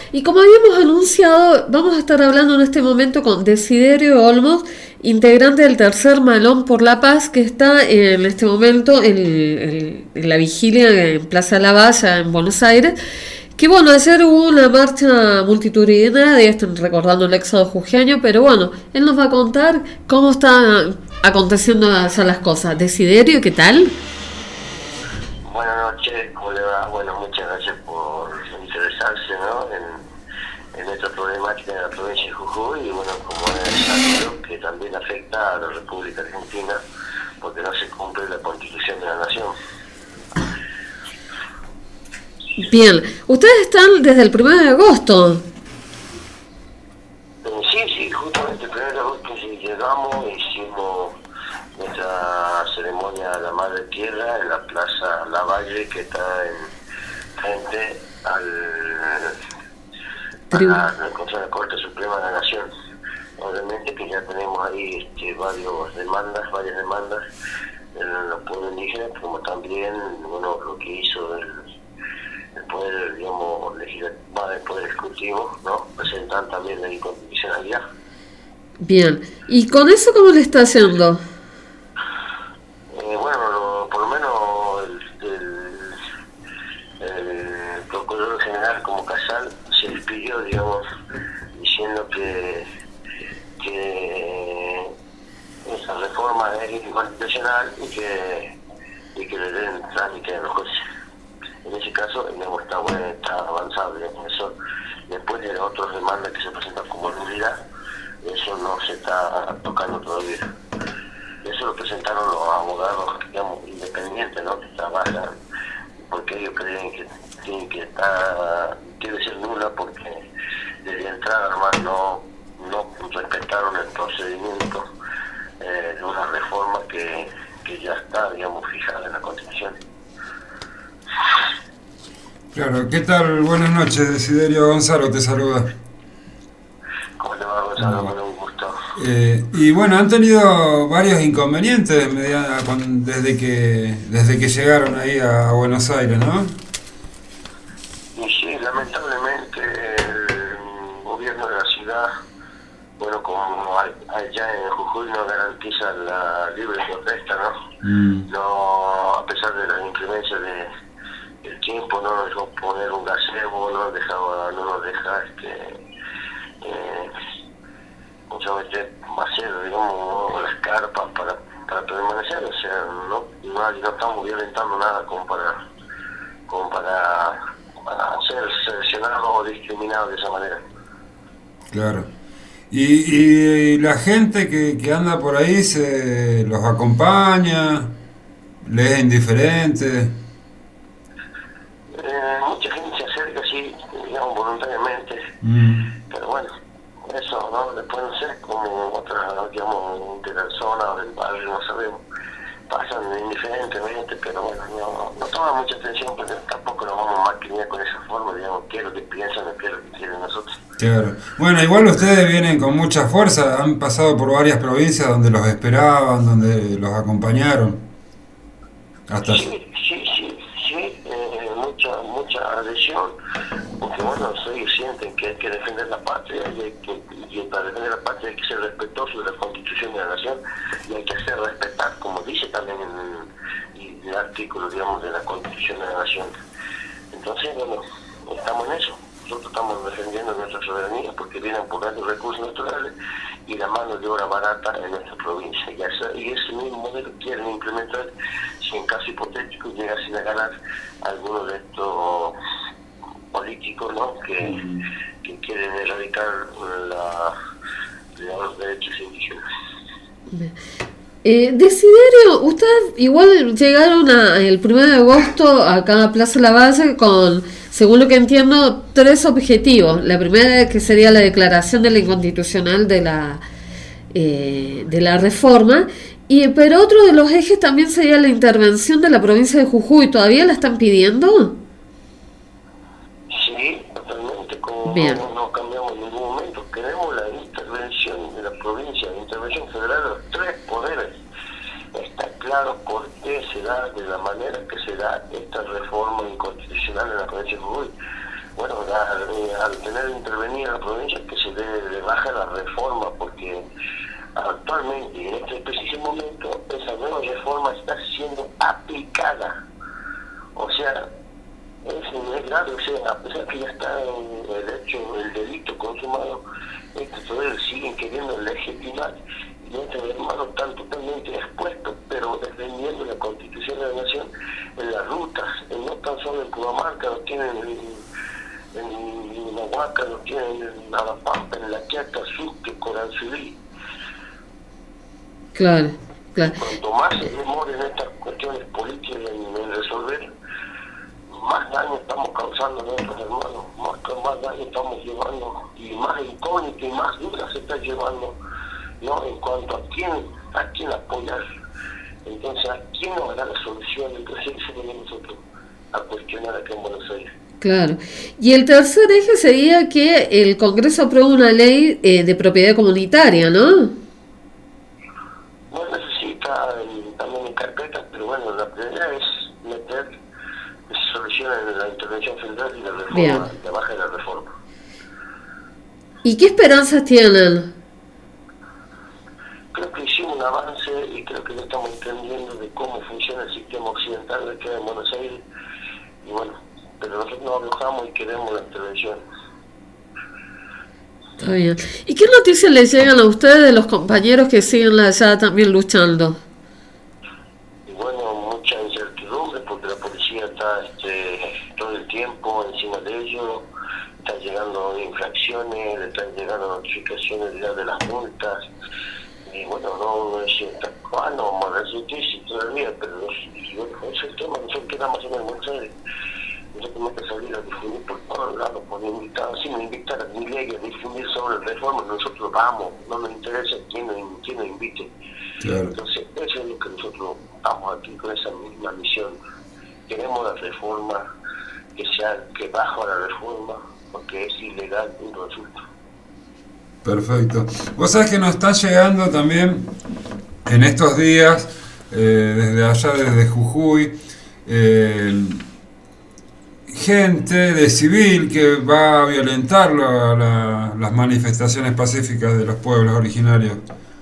Y como habíamos anunciado, vamos a estar hablando en este momento con Desiderio Olmos, integrante del Tercer Malón por la Paz, que está en este momento en la vigilia en Plaza Lavalla, en Buenos Aires. Que bueno, ayer hubo una marcha multitudinaria, están recordando el éxodo jujeño, pero bueno, él nos va a contar cómo están aconteciendo allá las cosas. Desiderio, ¿qué tal? Buenas noches, ¿cómo le va? Bueno, muchas gracias por interesarse, ¿no? en esta problemática de la provincia de Jujuy y bueno, como es sabido que también afecta a la República Argentina porque no se cumple la Constitución de la Nación. Bien, ustedes están desde el 1 de agosto. Sí, justamente el 1 de agosto sí llegamos, hicimos nuestra ceremonia de la Madre Tierra en la Plaza Lavalle, que está frente a la Corte Suprema de la Nación. Obviamente que ya tenemos ahí varias demandas en los pueblos indígenas, como también bueno, lo que hizo el poder, digamos, legislativo, el poder ejecutivo, ¿no? Presentan también la inconstitucionalidad. Bien, ¿y con eso cómo le está haciendo? Bueno, por lo menos el Procurador General como Casal se despidió, digamos, diciendo que esa reforma es inconstitucional y que le den trámite a los jueces. En ese caso, digamos, está avanzado, digamos, eso. Después de las otras demandas que se presentan como nulidad, eso no se está tocando todavía. Eso lo presentaron los abogados, digamos, independientes, ¿no? Que trabajan, porque ellos creen que debe ser nula porque desde entrada nomás no respetaron el procedimiento de una reforma que ya está, digamos, fijada en la Constitución. Claro, ¿qué tal? Buenas noches, Desiderio. Gonzalo te saluda. ¿Cómo te va, Gonzalo? Bueno, un gusto. Y bueno, han tenido varios inconvenientes desde que llegaron ahí a Buenos Aires, ¿no? Y sí, lamentablemente el gobierno de la ciudad, bueno, como allá en Jujuy no garantiza la libre protesta, ¿no? No, a pesar de las inclemencias del tiempo, no nos dejó poner un gazebo, no nos deja muchamente hacer, digamos, las carpas para permanecer, o sea, no estamos violentando nada como para ser seleccionados o discriminados de esa manera. Claro. Y la gente que anda por ahí los acompaña, les es indiferente. Mucha gente se acerca así, digamos, voluntariamente, pero bueno, eso, ¿no? Después no sé, como otras, digamos, de la zona o del barrio, no sabemos, pasan indiferentemente, pero bueno, no toma mucha atención porque tampoco nos vamos a maquinar con esa forma, digamos, qué es lo que piensan o qué es lo que quieren nosotros. Claro. Bueno, igual ustedes vienen con mucha fuerza, han pasado por varias provincias donde los esperaban, donde los acompañaron. Hasta Sí, mucha adhesión, porque bueno, ellos sienten que hay que defender la patria y para defender la patria hay que ser respetuoso de la Constitución de la Nación y hay que hacer respetar, como dice también en el artículo, digamos, de la Constitución de la Nación. Entonces, bueno, estamos en eso. Nosotros estamos defendiendo nuestra soberanía porque vienen por los recursos naturales y la mano de obra barata en nuestra provincia. Y ese mismo modelo quieren implementar si en caso hipotético llegasen a ganar algunos de estos políticos, ¿no? que quieren erradicar los derechos indígenas. Desiderio, ustedes igual llegaron el 1 de agosto acá a Plaza Lavalle con, según lo que entiendo, 3 objetivos. La primera que sería la declaración de la inconstitucional de la reforma, pero otro de los ejes también sería la intervención de la provincia de Jujuy. ¿Todavía la están pidiendo? Sí, totalmente, como no cambiamos en ningún momento. Queremos la intervención de la provincia, la intervención federal de los 3 poderes. Está claro por qué se da de la manera que se da esta reforma inconstitucional en la provincia de Jujuy. bueno, al tener intervenida la provincia, que se le baja la reforma, porque actualmente, en este preciso momento, esa nueva reforma está siendo aplicada. O sea, es grave, o sea, a pesar que ya está el delito consumado, estos poderes siguen queriendo legitimar, y estos hermanos están totalmente expuestos, pero defendiendo la Constitución de la Nación en las rutas, no tan solo en Pumamarca, lo tienen en Huaca, lo tienen en Arapampa, en La Quiaca, Sucre, Coranzulí. Claro, claro. Cuanto más se demoren estas cuestiones políticas en resolver, más daño estamos causando a nuestros hermanos, más daño estamos llevando, y más incógnito y más dudas se está llevando, ¿no? En cuanto a quién apoyar, entonces a quién nos dará la solución. Entonces eso venimos nosotros a cuestionar acá en Buenos Aires. Claro. Y el tercer eje sería que el Congreso apruebe una ley de propiedad comunitaria, ¿no? No necesita también en carpeta, pero bueno, la prioridad es meter soluciones en la intervención federal y la reforma, la baja de la reforma. ¿Y qué esperanzas tienen? Creo que hicimos un avance y creo que ya estamos entendiendo de cómo funciona el sistema occidental de acá en Buenos Aires, y bueno, pero nosotros nos alojamos y queremos la intervención. Está bien. ¿Y qué noticias les llegan a ustedes de los compañeros que siguen allá también luchando? Y bueno, mucha incertidumbre porque la policía está todo el tiempo encima de ellos, están llegando infracciones, le están llegando notificaciones ya de las multas, y bueno, no es vamos a resistir todavía, pero bueno, ese es el tema. Nosotros quedamos en el Buenos Aires, nosotros tenemos que salir a difundir por todos lados, por invitar, sin invitar a mi ley a difundir sobre la reforma. Nosotros vamos, no nos interesa quién nos invite. Claro. Entonces eso es lo que nosotros estamos aquí con esa misma misión. Queremos la reforma, que bajo la reforma, porque es ilegal un resultado. Perfecto. Vos sabés que nos está llegando también en estos días, desde allá, desde Jujuy, gente de civil que va a violentar las manifestaciones pacíficas de los pueblos originarios.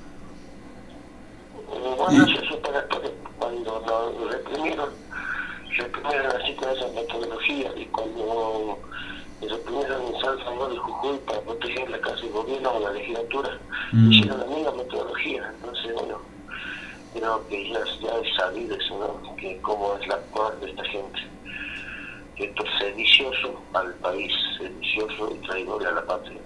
Bueno, eso para cuando lo reprimieron así con esas metodologías, y cuando reprimieron en San Salvador de Jujuy para proteger la casa de gobierno o la legislatura, hicieron la misma metodología. Entonces, bueno, creo que ya es sabido eso, ¿no? Que cómo es la actuar de esta gente. Esto es sedicioso al país, sedicioso y traidor a la patria.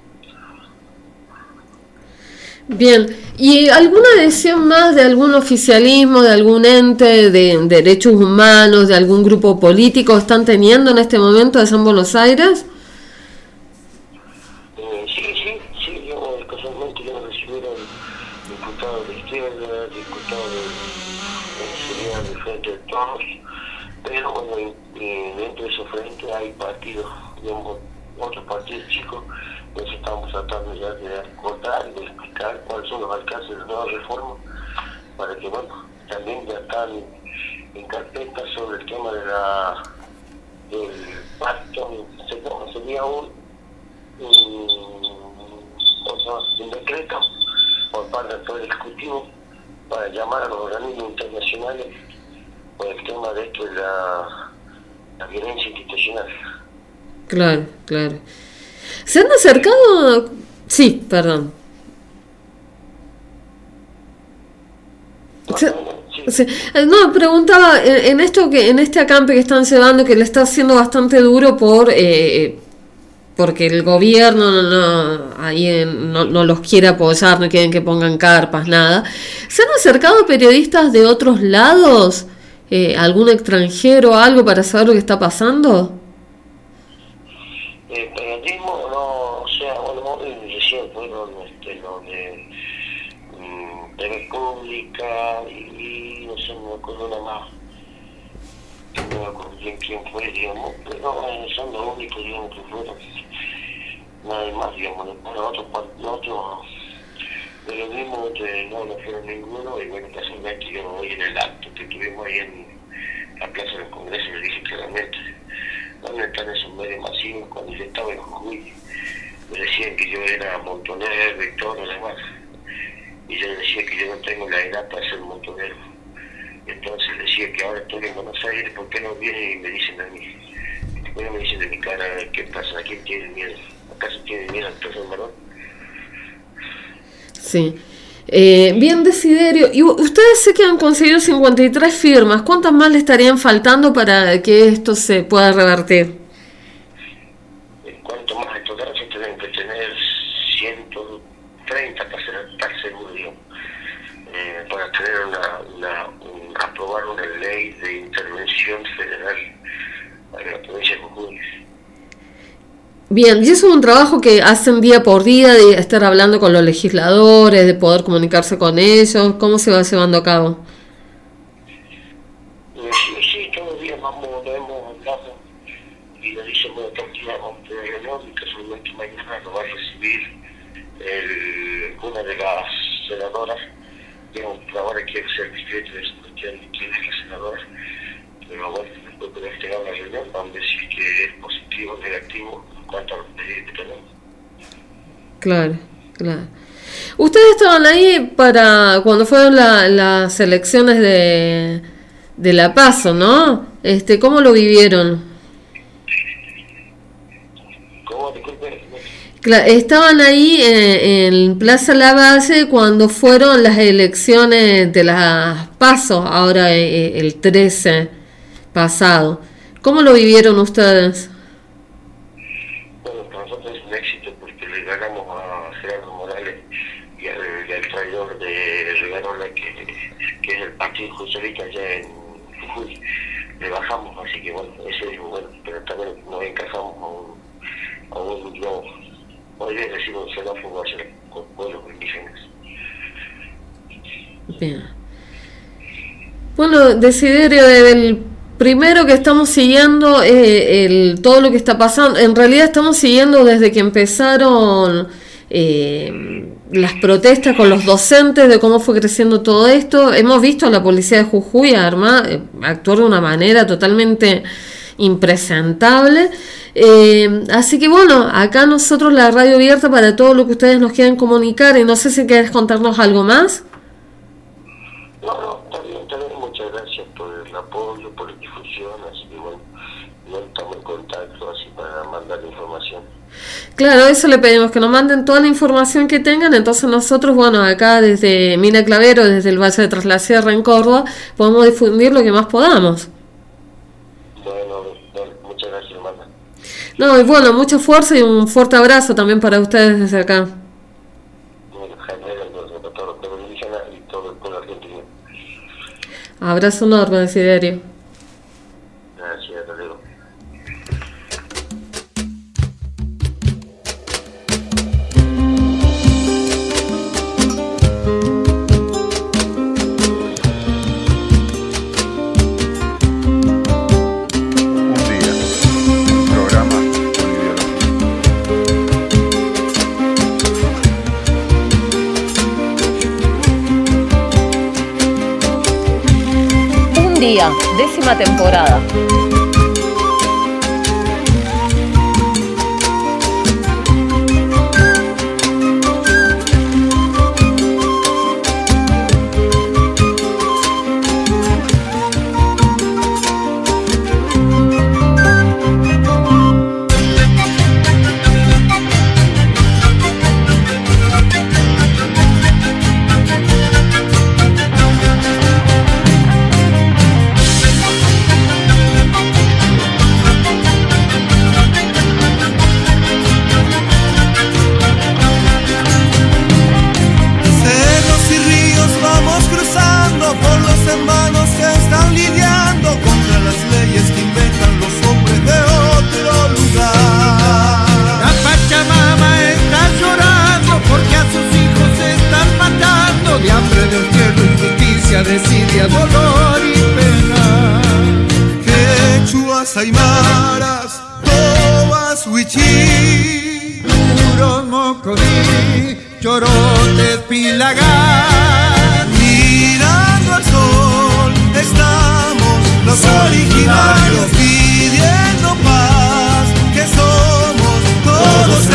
Bien, ¿y alguna decisión más de algún oficialismo, de algún ente de derechos humanos, de algún grupo político están teniendo en este momento allá en Buenos Aires? Sí, yo casualmente ya recibieron diputados de izquierda, diputados de Frente de Todos, pero bueno, dentro de esos frentes hay partidos, digamos, otros partidos chicos. Entonces estamos tratando ya de acordar y de explicar cuáles son los alcances de la nueva reforma, para que, bueno, también ya están en carpeta sobre el tema del pacto. Sería un decreto por parte del Poder Ejecutivo para llamar a los organismos internacionales por el tema de esto de la violencia institucional. Claro. ¿Se han acercado? Sí, perdón. Sí. No, preguntaba en esto que en este acampe que están llevando, que le está haciendo bastante duro porque el gobierno no los quiere apoyar, no quieren que pongan carpas, nada. ¿Se han acercado periodistas de otros lados, algún extranjero, algo para saber lo que está pasando? Periodismo, no, o sea, bueno, recién fueron los de TV Pública y no sé, no me acuerdo nada más, no me acuerdo bien quién fue, digamos, pero son los únicos, digamos, que fueron, nada más, digamos, otros periodismo no fueron ninguno, y bueno, casualmente yo hoy en el acto que tuvimos ahí en la Plaza del Congreso le dije claramente bueno, están esos medios masivos. Cuando yo estaba en Jujuy, me decían que yo era montonero y todo lo demás. Y yo decía que yo no tengo la edad para ser montonero. Entonces decía que ahora estoy en Buenos Aires, ¿por qué no vienen y me dicen a mí? ¿Por qué no me dicen de mi cara qué pasa? ¿A quién tiene miedo? ¿Acaso tiene miedo al tercer varón? Sí. Bien, Desiderio, y ustedes sé que han conseguido 53 firmas. ¿Cuántas más le estarían faltando para que esto se pueda revertir? ¿Cuánto más? En total se tienen que tener 130 para estar seguro, digamos, para tener aprobar una ley de intervención federal en la provincia de Jujuy. Bien, y eso es un trabajo que hacen día por día, de estar hablando con los legisladores, de poder comunicarse con ellos. ¿Cómo se va llevando a cabo? Sí, todos los días nos vemos, hablamos y le dicen, bueno, tranquila, vamos a tener reunión y casualmente mañana lo va a recibir una de las senadoras. Digamos, ahora quiere ser discreto de esa cuestión de quién es la senadora, pero bueno, después de este la reunión vamos a decir que es positivo o negativo en cuanto a los pedidos que tenemos. Claro, claro. Ustedes estaban ahí para cuando fueron las elecciones de La PASO, ¿no? ¿Cómo lo vivieron? ¿Cómo? Disculpe. Estaban ahí en Plaza Lavalle cuando fueron las elecciones de las PASO, ahora el 13 pasado. ¿Cómo lo vivieron ustedes? Bueno, para nosotros es un éxito porque le ganamos a Gerardo Morales y al traidor de Rivarola, que es el Partido Socialista allá en Jujuy. Le bajamos, así que bueno, ese es bueno, pero también nos encajamos a un globo. Hoy día decimos xenófobo hacia los pueblos indígenas. Bien. Bueno, Desiderio, del primero que estamos siguiendo todo lo que está pasando. En realidad estamos siguiendo desde que empezaron las protestas con los docentes, de cómo fue creciendo todo esto. Hemos visto a la policía de Jujuy actuar de una manera totalmente impresentable. Así que bueno, acá nosotros la radio abierta para todo lo que ustedes nos quieran comunicar, y no sé si quieres contarnos algo más. No, también muchas gracias por el apoyo, por la difusión, así que bueno, no estamos en contacto así para mandar la información. Claro, eso le pedimos, que nos manden toda la información que tengan. Entonces nosotros, bueno, acá desde Mina Clavero, desde el Valle de Tras la Sierra en Córdoba, podemos difundir lo que más podamos. Bueno, muchas gracias, hermana. No, y bueno, mucha fuerza y un fuerte abrazo también para ustedes desde acá. Bueno, general, para todos los pueblos indígenas y todo el pueblo argentino. Abrazo enorme, Desiderio. Gracias, hasta luego. Día, 10ª temporada. Desidia, dolor y pena. Quechuas, aymaras, tobas, huichí, puros mocodí, chorotes, pilagán. Mirando al sol, estamos los originarios pidiendo paz.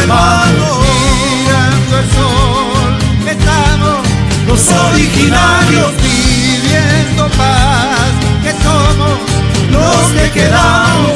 hermanos. Mirando el sol, estamos los originarios, pidiendo paz, que somos los que quedamos.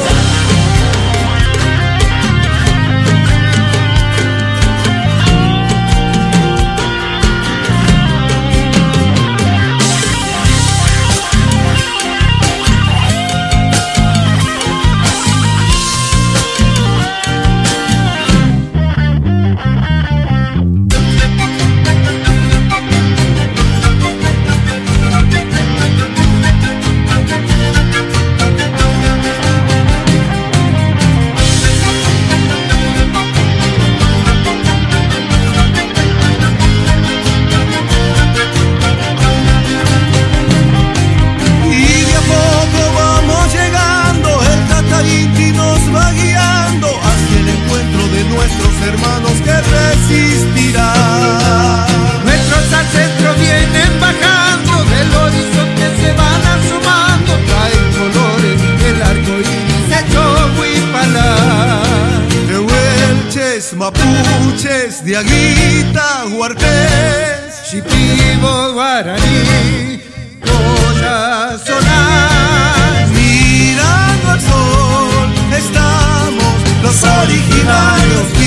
Hermanos que resistirán. Nuestros ancestros vienen bajando del horizonte, se van asomando, traen colores del arco iris hecho Huipalá. Tehuelches, mapuches, diaguita, huarpés, shipibo, guaraní, coya, solar. Mirando al sol, estamos los originarios.